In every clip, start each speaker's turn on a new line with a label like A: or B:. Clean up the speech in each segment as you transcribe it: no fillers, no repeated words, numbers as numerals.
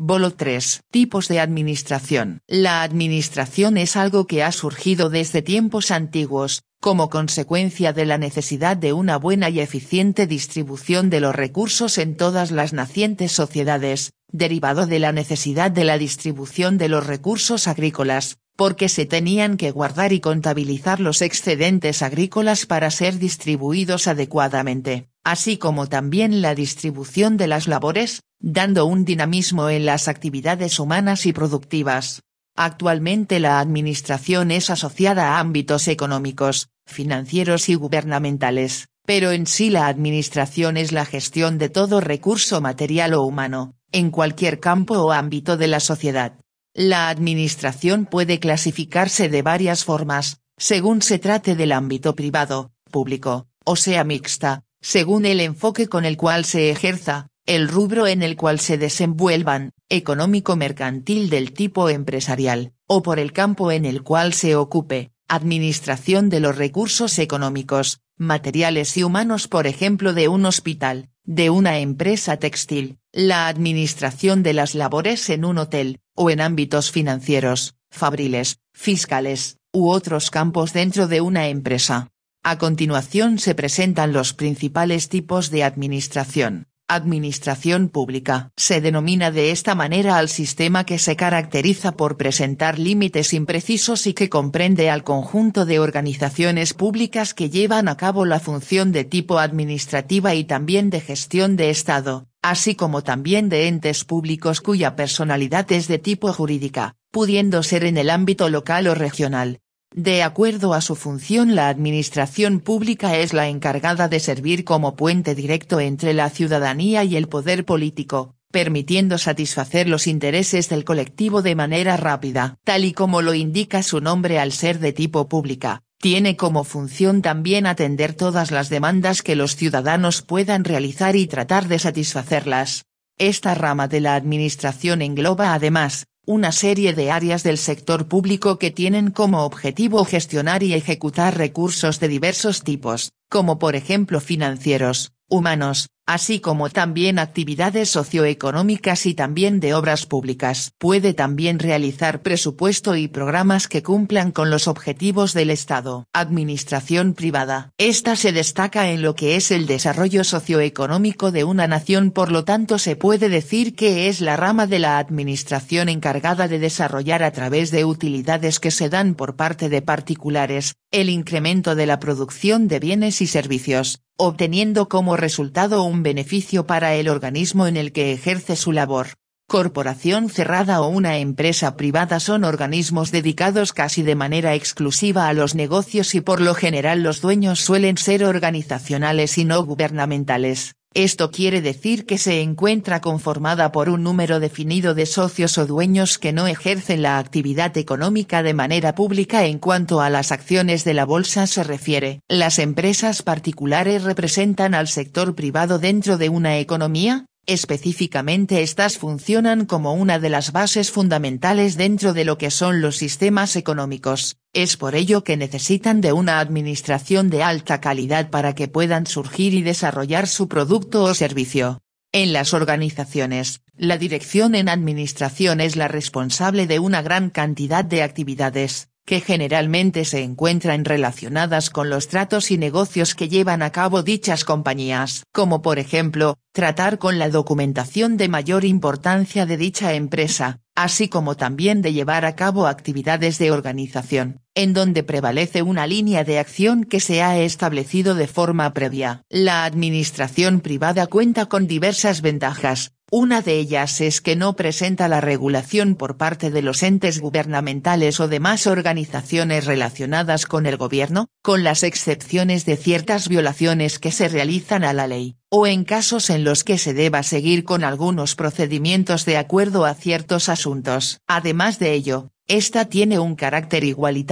A: Bolo 3. Tipos de administración. La administración es algo que ha surgido desde tiempos antiguos, como consecuencia de la necesidad de una buena y eficiente distribución de los recursos en todas las nacientes sociedades, derivado de la necesidad de la distribución de los recursos agrícolas, porque se tenían que guardar y contabilizar los excedentes agrícolas para ser distribuidos adecuadamente, así como también la distribución de las labores, dando un dinamismo en las actividades humanas y productivas. Actualmente la administración es asociada a ámbitos económicos, financieros y gubernamentales, pero en sí la administración es la gestión de todo recurso material o humano, en cualquier campo o ámbito de la sociedad. La administración puede clasificarse de varias formas, según se trate del ámbito privado, público, o sea mixta, según el enfoque con el cual se ejerza, el rubro en el cual se desenvuelvan, económico-mercantil del tipo empresarial, o por el campo en el cual se ocupe, administración de los recursos económicos, materiales y humanos, por ejemplo de un hospital, de una empresa textil, la administración de las labores en un hotel, o en ámbitos financieros, fabriles, fiscales, u otros campos dentro de una empresa. A continuación se presentan los principales tipos de administración. Administración pública. Se denomina de esta manera al sistema que se caracteriza por presentar límites imprecisos y que comprende al conjunto de organizaciones públicas que llevan a cabo la función de tipo administrativa y también de gestión de Estado, así como también de entes públicos cuya personalidad es de tipo jurídica, pudiendo ser en el ámbito local o regional. De acuerdo a su función, la administración pública es la encargada de servir como puente directo entre la ciudadanía y el poder político, permitiendo satisfacer los intereses del colectivo de manera rápida. Tal y como lo indica su nombre, al ser de tipo pública, tiene como función también atender todas las demandas que los ciudadanos puedan realizar y tratar de satisfacerlas. Esta rama de la administración engloba además una serie de áreas del sector público que tienen como objetivo gestionar y ejecutar recursos de diversos tipos, como por ejemplo financieros, humanos, así como también actividades socioeconómicas y también de obras públicas. Puede también realizar presupuesto y programas que cumplan con los objetivos del Estado. Administración privada. Esta se destaca en lo que es el desarrollo socioeconómico de una nación, por lo tanto se puede decir que es la rama de la administración encargada de desarrollar, a través de utilidades que se dan por parte de particulares, el incremento de la producción de bienes y servicios, obteniendo como resultado un beneficio para el organismo en el que ejerce su labor. Corporación cerrada o una empresa privada son organismos dedicados casi de manera exclusiva a los negocios y por lo general los dueños suelen ser organizacionales y no gubernamentales. Esto quiere decir que se encuentra conformada por un número definido de socios o dueños que no ejercen la actividad económica de manera pública. En cuanto a las acciones de la bolsa se refiere, las empresas particulares representan al sector privado dentro de una economía. Específicamente estas funcionan como una de las bases fundamentales dentro de lo que son los sistemas económicos, es por ello que necesitan de una administración de alta calidad para que puedan surgir y desarrollar su producto o servicio. En las organizaciones, la dirección en administración es la responsable de una gran cantidad de actividades, que generalmente se encuentran relacionadas con los tratos y negocios que llevan a cabo dichas compañías, como por ejemplo, tratar con la documentación de mayor importancia de dicha empresa, así como también de llevar a cabo actividades de organización, en donde prevalece una línea de acción que se ha establecido de forma previa. La administración privada cuenta con diversas ventajas. Una de ellas es que no presenta la regulación por parte de los entes gubernamentales o demás organizaciones relacionadas con el gobierno, con las excepciones de ciertas violaciones que se realizan a la ley, o en casos en los que se deba seguir con algunos procedimientos de acuerdo a ciertos asuntos. Además de ello, esta tiene un carácter igualitario,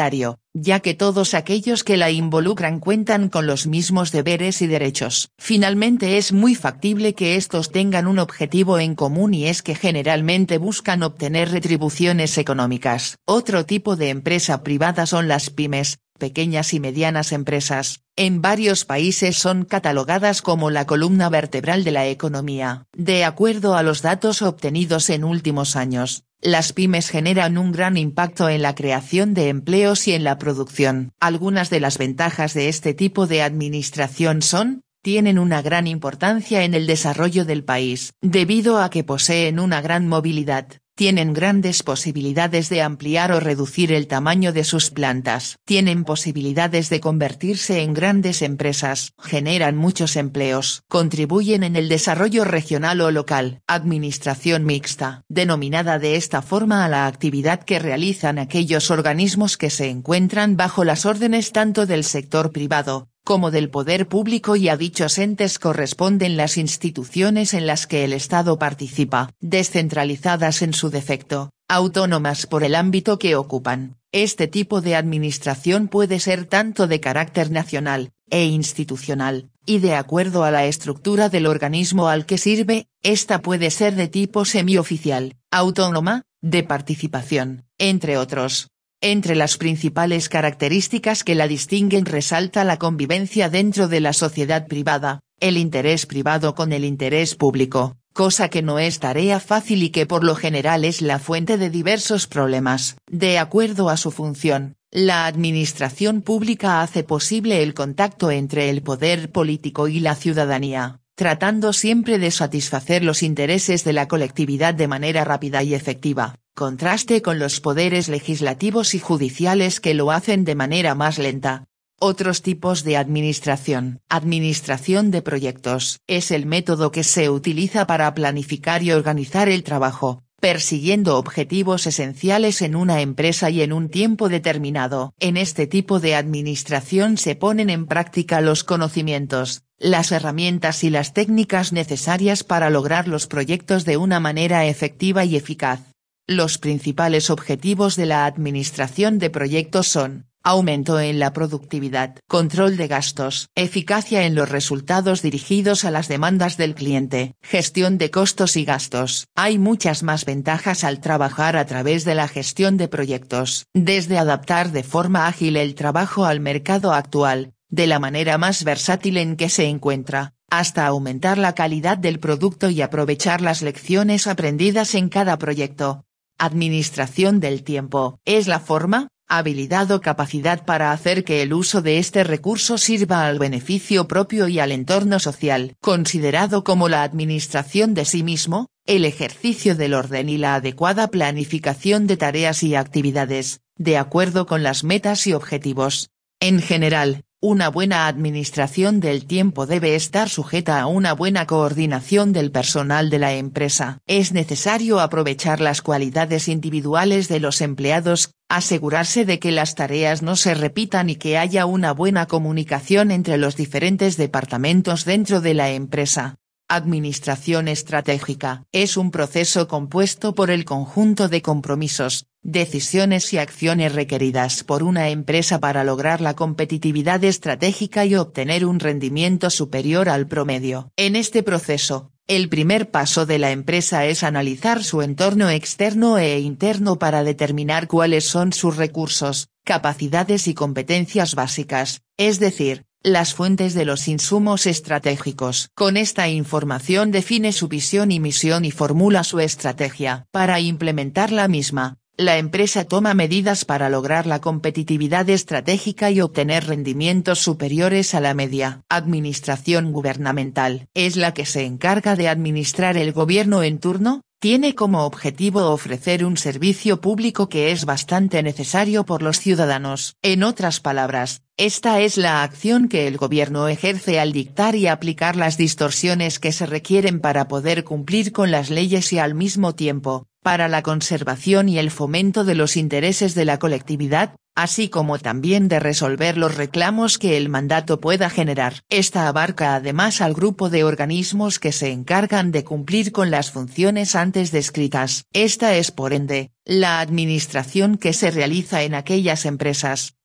A: ya que todos aquellos que la involucran cuentan con los mismos deberes y derechos. Finalmente es muy factible que estos tengan un objetivo en común y es que generalmente buscan obtener retribuciones económicas. Otro tipo de empresa privada son las pymes, pequeñas y medianas empresas. En varios países son catalogadas como la columna vertebral de la economía. De acuerdo a los datos obtenidos en últimos años, las pymes generan un gran impacto en la creación de empleos y en la producción. Algunas de las ventajas de este tipo de administración son: tienen una gran importancia en el desarrollo del país, debido a que poseen una gran movilidad. Tienen grandes posibilidades de ampliar o reducir el tamaño de sus plantas. Tienen posibilidades de convertirse en grandes empresas. Generan muchos empleos. Contribuyen en el desarrollo regional o local. Administración mixta. Denominada de esta forma a la actividad que realizan aquellos organismos que se encuentran bajo las órdenes tanto del sector privado como del poder público, y a dichos entes corresponden las instituciones en las que el Estado participa, descentralizadas en su defecto, autónomas por el ámbito que ocupan. Este tipo de administración puede ser tanto de carácter nacional e institucional, y de acuerdo a la estructura del organismo al que sirve, esta puede ser de tipo semioficial, autónoma, de participación, entre otros. Entre las principales características que la distinguen resalta la convivencia dentro de la sociedad privada, el interés privado con el interés público, cosa que no es tarea fácil y que por lo general es la fuente de diversos problemas. De acuerdo a su función, la administración pública hace posible el contacto entre el poder político y la ciudadanía, tratando siempre de satisfacer los intereses de la colectividad de manera rápida y efectiva, contraste con los poderes legislativos y judiciales que lo hacen de manera más lenta. Otros tipos de administración. Administración de proyectos. Es el método que se utiliza para planificar y organizar el trabajo, persiguiendo objetivos esenciales en una empresa y en un tiempo determinado. En este tipo de administración se ponen en práctica los conocimientos, las herramientas y las técnicas necesarias para lograr los proyectos de una manera efectiva y eficaz. Los principales objetivos de la administración de proyectos son: aumento en la productividad, control de gastos, eficacia en los resultados dirigidos a las demandas del cliente, gestión de costos y gastos. Hay muchas más ventajas al trabajar a través de la gestión de proyectos, desde adaptar de forma ágil el trabajo al mercado actual, de la manera más versátil en que se encuentra, hasta aumentar la calidad del producto y aprovechar las lecciones aprendidas en cada proyecto. Administración del tiempo. Es la forma, habilidad o capacidad para hacer que el uso de este recurso sirva al beneficio propio y al entorno social. Considerado como la administración de sí mismo, el ejercicio del orden y la adecuada planificación de tareas y actividades, de acuerdo con las metas y objetivos. En general, una buena administración del tiempo debe estar sujeta a una buena coordinación del personal de la empresa. Es necesario aprovechar las cualidades individuales de los empleados, asegurarse de que las tareas no se repitan y que haya una buena comunicación entre los diferentes departamentos dentro de la empresa. Administración estratégica. Es un proceso compuesto por el conjunto de compromisos, decisiones y acciones requeridas por una empresa para lograr la competitividad estratégica y obtener un rendimiento superior al promedio. En este proceso, el primer paso de la empresa es analizar su entorno externo e interno para determinar cuáles son sus recursos, capacidades y competencias básicas, es decir, las fuentes de los insumos estratégicos. Con esta información define su visión y misión y formula su estrategia. Para implementar la misma, la empresa toma medidas para lograr la competitividad estratégica y obtener rendimientos superiores a la media. Administración gubernamental. Es la que se encarga de administrar el gobierno en turno. Tiene como objetivo ofrecer un servicio público que es bastante necesario por los ciudadanos. En otras palabras, esta es la acción que el gobierno ejerce al dictar y aplicar las distorsiones que se requieren para poder cumplir con las leyes y al mismo tiempo, para la conservación y el fomento de los intereses de la colectividad, así como también de resolver los reclamos que el mandato pueda generar. Esta abarca además al grupo de organismos que se encargan de cumplir con las funciones antes descritas. Esta es por ende, la administración que se realiza en aquellas empresas,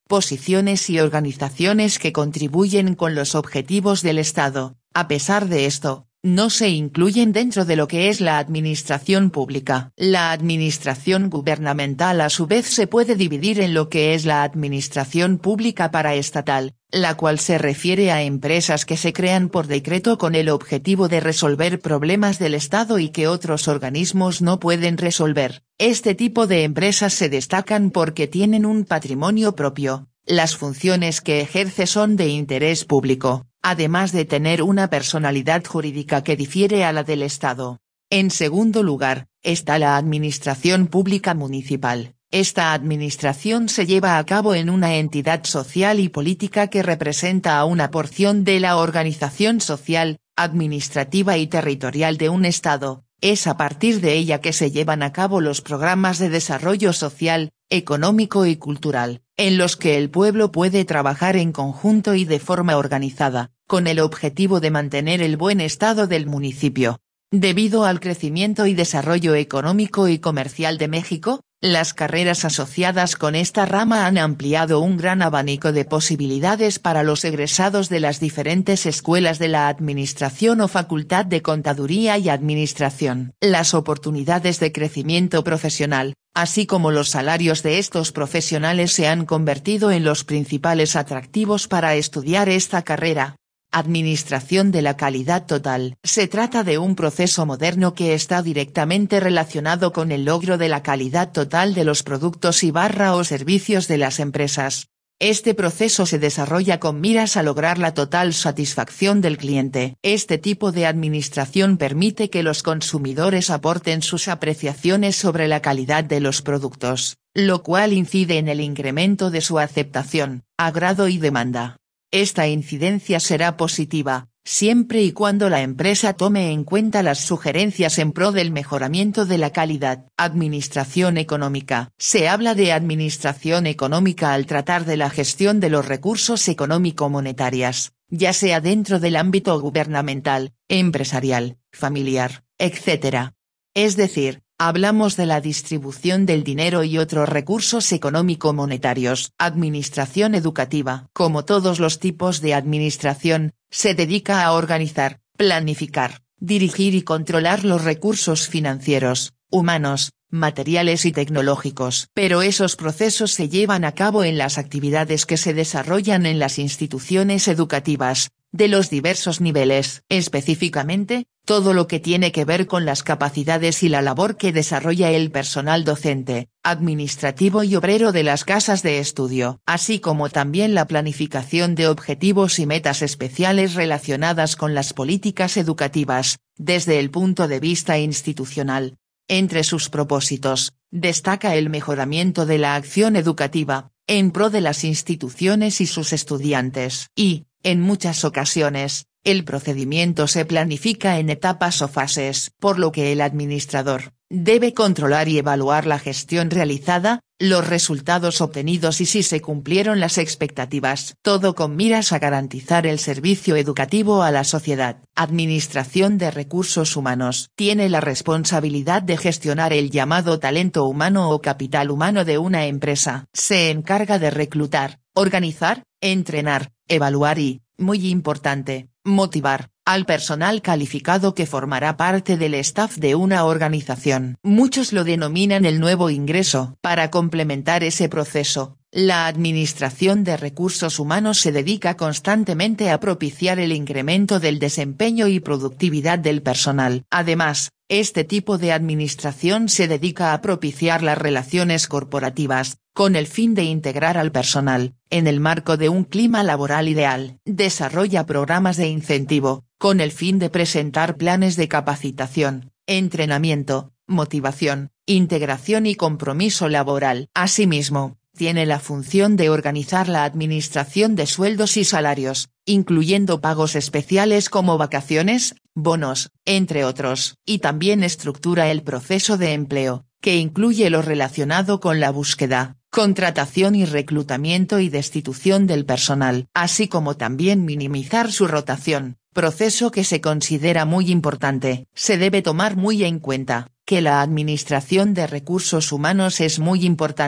A: posiciones y organizaciones que contribuyen con los objetivos del Estado. A pesar de esto, no se incluyen dentro de lo que es la administración pública. La administración gubernamental a su vez se puede dividir en lo que es la administración pública paraestatal, la cual se refiere a empresas que se crean por decreto con el objetivo de resolver problemas del Estado y que otros organismos no pueden resolver. Este tipo de empresas se destacan porque tienen un patrimonio propio. Las funciones que ejerce son de interés público, además de tener una personalidad jurídica que difiere a la del Estado. En segundo lugar, está la administración pública municipal. Esta administración se lleva a cabo en una entidad social y política que representa a una porción de la organización social, administrativa y territorial de un Estado. Es a partir de ella que se llevan a cabo los programas de desarrollo social, económico y cultural, en los que el pueblo puede trabajar en conjunto y de forma organizada, con el objetivo de mantener el buen estado del municipio. Debido al crecimiento y desarrollo económico y comercial de México, las carreras asociadas con esta rama han ampliado un gran abanico de posibilidades para los egresados de las diferentes escuelas de la Administración o Facultad de Contaduría y Administración. Las oportunidades de crecimiento profesional, así como los salarios de estos profesionales se han convertido en los principales atractivos para estudiar esta carrera. Administración de la calidad total. Se trata de un proceso moderno que está directamente relacionado con el logro de la calidad total de los productos o servicios de las empresas. Este proceso se desarrolla con miras a lograr la total satisfacción del cliente. Este tipo de administración permite que los consumidores aporten sus apreciaciones sobre la calidad de los productos, lo cual incide en el incremento de su aceptación, agrado y demanda. Esta incidencia será positiva, siempre y cuando la empresa tome en cuenta las sugerencias en pro del mejoramiento de la calidad. Administración económica. Se habla de administración económica al tratar de la gestión de los recursos económico-monetarias, ya sea dentro del ámbito gubernamental, empresarial, familiar, etc. Es decir, hablamos de la distribución del dinero y otros recursos económico-monetarios. Administración educativa. Como todos los tipos de administración, se dedica a organizar, planificar, dirigir y controlar los recursos financieros, humanos, materiales y tecnológicos. Pero esos procesos se llevan a cabo en las actividades que se desarrollan en las instituciones educativas, de los diversos niveles. Específicamente, todo lo que tiene que ver con las capacidades y la labor que desarrolla el personal docente, administrativo y obrero de las casas de estudio, así como también la planificación de objetivos y metas especiales relacionadas con las políticas educativas, desde el punto de vista institucional. Entre sus propósitos, destaca el mejoramiento de la acción educativa, en pro de las instituciones y sus estudiantes. Y, en muchas ocasiones, el procedimiento se planifica en etapas o fases, por lo que el administrador debe controlar y evaluar la gestión realizada, los resultados obtenidos y si se cumplieron las expectativas. Todo con miras a garantizar el servicio educativo a la sociedad. Administración de recursos humanos. Tiene la responsabilidad de gestionar el llamado talento humano o capital humano de una empresa. Se encarga de reclutar, organizar, entrenar, evaluar y, muy importante, motivar al personal calificado que formará parte del staff de una organización. Muchos lo denominan el nuevo ingreso. Para complementar ese proceso, la Administración de Recursos Humanos se dedica constantemente a propiciar el incremento del desempeño y productividad del personal. Además, este tipo de administración se dedica a propiciar las relaciones corporativas, con el fin de integrar al personal, en el marco de un clima laboral ideal. Desarrolla programas de incentivo, con el fin de presentar planes de capacitación, entrenamiento, motivación, integración y compromiso laboral. Asimismo, tiene la función de organizar la administración de sueldos y salarios, incluyendo pagos especiales como vacaciones, bonos, entre otros. Y también estructura el proceso de empleo, que incluye lo relacionado con la búsqueda, contratación y reclutamiento y destitución del personal, así como también minimizar su rotación, proceso que se considera muy importante. Se debe tomar muy en cuenta que la administración de recursos humanos es muy importante,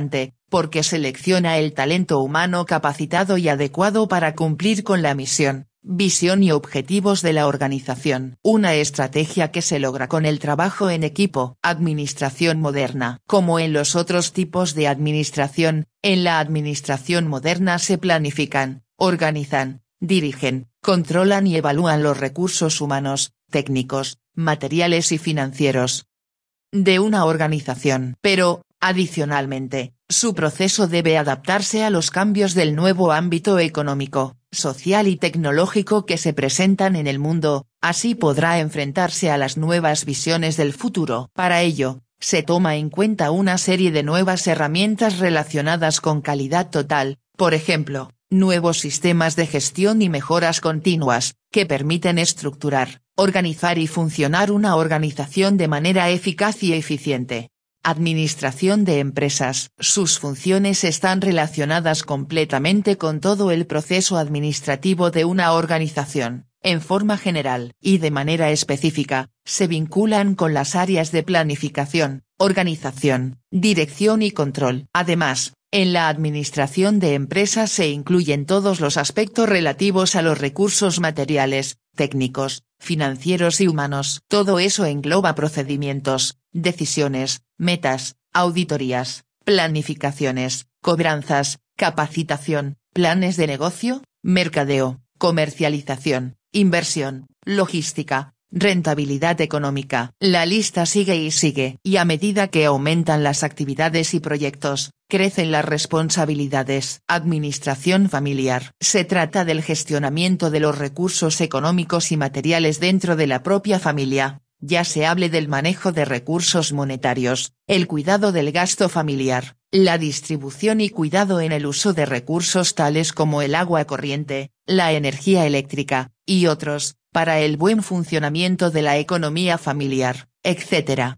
A: porque selecciona el talento humano capacitado y adecuado para cumplir con la misión, visión y objetivos de la organización. Una estrategia que se logra con el trabajo en equipo. Administración moderna. Como en los otros tipos de administración, en la administración moderna se planifican, organizan, dirigen, controlan y evalúan los recursos humanos, técnicos, materiales y financieros de una organización. Pero, adicionalmente, su proceso debe adaptarse a los cambios del nuevo ámbito económico, social y tecnológico que se presentan en el mundo, así podrá enfrentarse a las nuevas visiones del futuro. Para ello, se toma en cuenta una serie de nuevas herramientas relacionadas con calidad total, por ejemplo, nuevos sistemas de gestión y mejoras continuas, que permiten estructurar, organizar y funcionar una organización de manera eficaz y eficiente. Administración de empresas. Sus funciones están relacionadas completamente con todo el proceso administrativo de una organización, en forma general y de manera específica, se vinculan con las áreas de planificación, organización, dirección y control. Además, en la administración de empresas se incluyen todos los aspectos relativos a los recursos materiales, técnicos, financieros y humanos. Todo eso engloba procedimientos, decisiones, metas, auditorías, planificaciones, cobranzas, capacitación, planes de negocio, mercadeo, comercialización, inversión, logística, rentabilidad económica. La lista sigue y sigue. Y a medida que aumentan las actividades y proyectos, crecen las responsabilidades. Administración familiar. Se trata del gestionamiento de los recursos económicos y materiales dentro de la propia familia, ya se hable del manejo de recursos monetarios, el cuidado del gasto familiar, la distribución y cuidado en el uso de recursos tales como el agua corriente, la energía eléctrica, y otros, para el buen funcionamiento de la economía familiar, etc.